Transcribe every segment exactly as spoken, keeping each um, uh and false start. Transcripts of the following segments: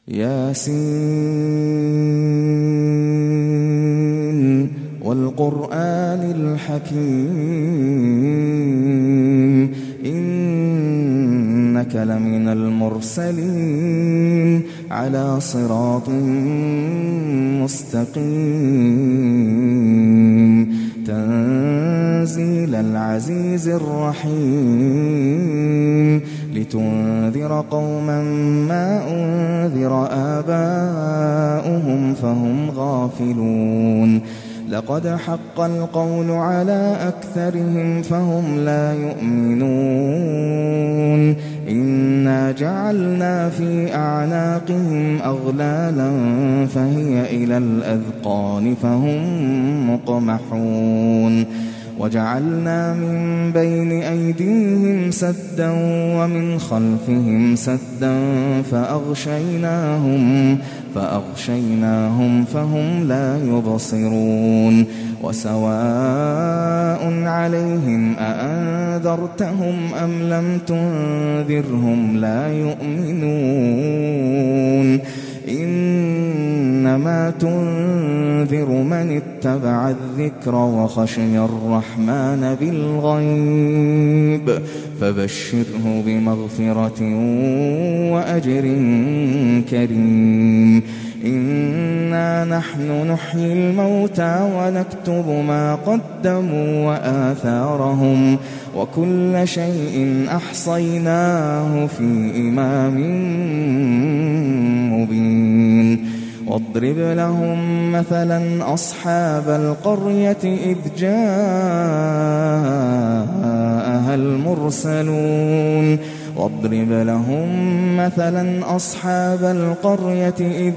ياسين والقرآن الحكيم إنك لمن المرسلين على صراط مستقيم تنزيل العزيز الرحيم لتنذر قوما ما أنذر آباؤهم فهم غافلون لقد حق القول على أكثرهم فهم لا يؤمنون إنا جعلنا في أعناقهم أغلالا فهي إلى الأذقان فهم مقمحون وجعلنا من بين أيديهم سدا ومن خلفهم سدا فأغشيناهم فأغشيناهم فهم لا يبصرون وسواء عليهم أأنذرتهم أم لم تنذرهم لا يؤمنون إنما تنذر من اتبع الذكر وخشي الرحمن بالغيب فبشره بمغفرة وأجر كريم إنا نحن نحيي الموتى ونكتب ما قدموا وآثارهم وكل شيء أحصيناه في إمام مبين واضرب لهم مثلا أصحاب القرية إذ جاءها المرسلون واضرب لهم مثلا أصحاب القرية إذ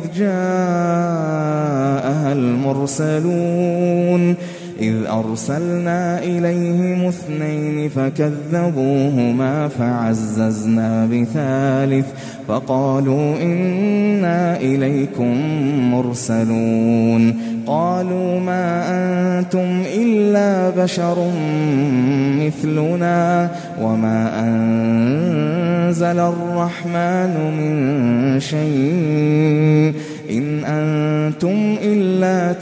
جاءها المرسلون إذ أرسلنا إليهم اثنين فكذبوهما فعززنا بثالث فقالوا إنا إليكم مرسلون قالوا ما أنتم إلا بشر مثلنا وما أنزل الرحمن من شيء إن أنتم إلا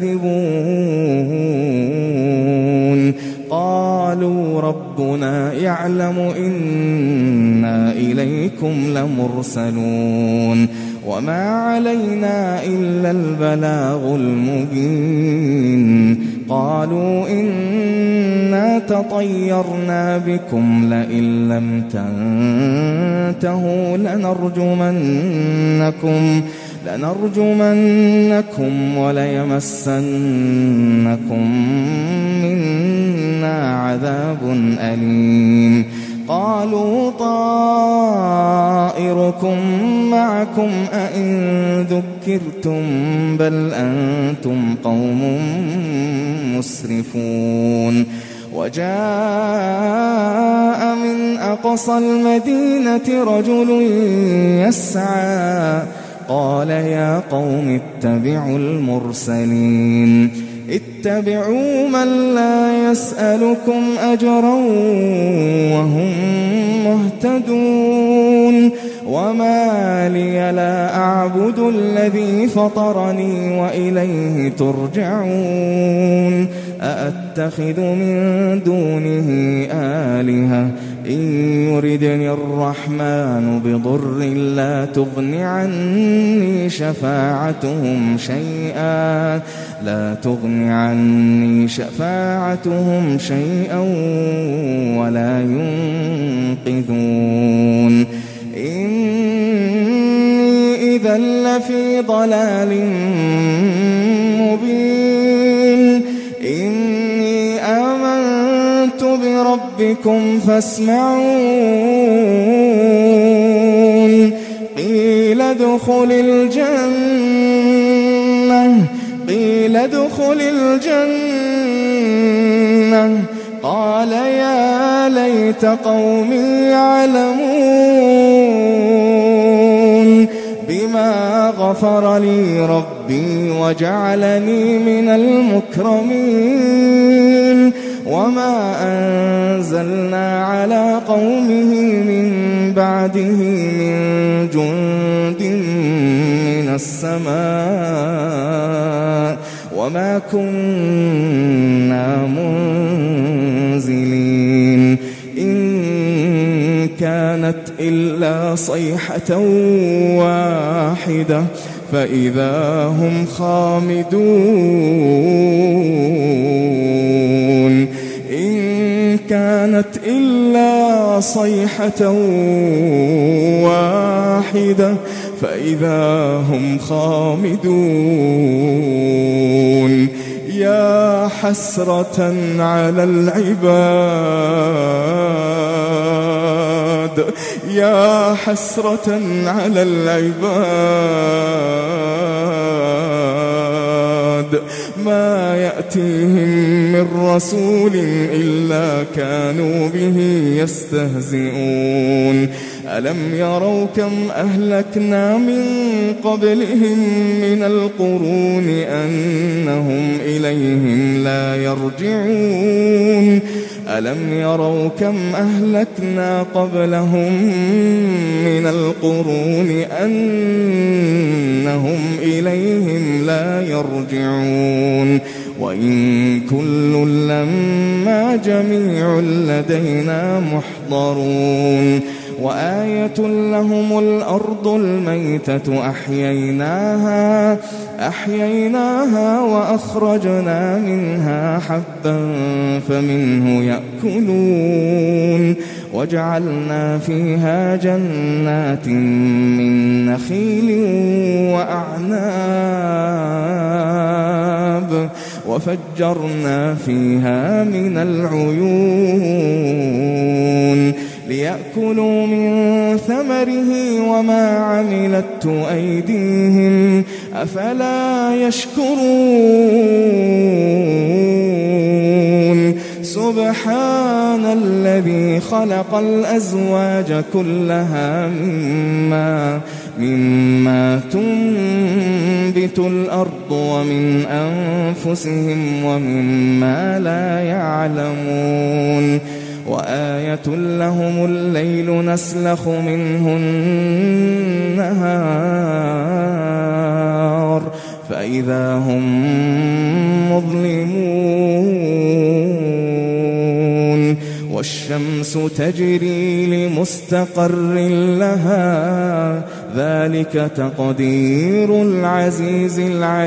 تكذبون قالوا ربنا يعلم إنا إليكم لمرسلون وما علينا إلا البلاغ المبين قالوا إنا تطيرنا بكم لئن لم تنتهوا لنرجمنكم لنرجمنكم وليمسنكم منا عذاب أليم قالوا طائركم معكم أئن ذكرتم بل أنتم قوم مسرفون وجاء من أقصى المدينة رجل يسعى قال يا قوم اتبعوا المرسلين اتبعوا من لا يسألكم أجرا وهم مهتدون وما لي لا أعبد الذي فطرني وإليه ترجعون أأتخذ من دونه آلهة إن يردني الرحمن بضر لا تغن عني شفاعتهم شيئا لا تغن عني شفاعتهم شيئا ولا ينقذون إني إذا لفي ضلال مبين إني آمنت بربكم فاسمعون قيل ادخل الجنة قيل ادخل الجنة قال يا ليت قومي يعلمون بما غفر لي ربي وجعلني من المكرمين وما أنزلنا على قومه من بعده من جند السماء وما كنا منزلين إن كانت إلا صيحة واحدة فإذا هم خامدون إن كانت إلا صيحة واحدة فإذا هم خامدون يا حسرة على العباد يا حسرة على العباد ما يأتيهم من رسول إلا كانوا به يستهزئون ألم يروا كم أهلكنا من قبلهم من القرون أنهم إليهم لا يرجعون ألم يروا كم أهلكنا قبلهم من القرون أنهم إليهم لا يرجعون وإن كل لما جميع لدينا محضرون وآية لهم الأرض الميتة أحييناها أحييناها وأخرجنا منها حبا فمنه يأكلون وجعلنا فيها جنات من نخيل وأعناب وفجرنا فيها من العيون ليأكلوا من ثمره وما عملته أيديهم أفلا يشكرون سبحان الذي خلق الأزواج كلها مما مما تنبت الأرض ومن أنفسهم ومما لا يعلمون وآية لهم الليل نسلخ منه النهار فإذا هم مظلمون والشمس تجري لمستقر لها ذلك تقدير العزيز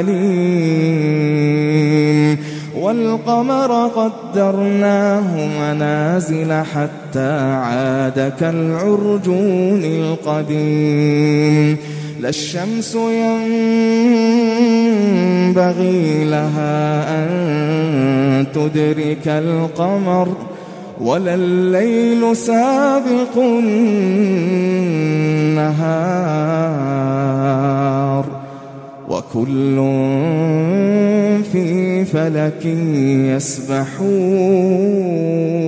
العليم والقمر قدرناه منازل حتى عاد كالعرجون القديم لا الشمس ينبغي لها أن تدرك القمر ولا الليل سابق النهار وكل في فلك يسبحون.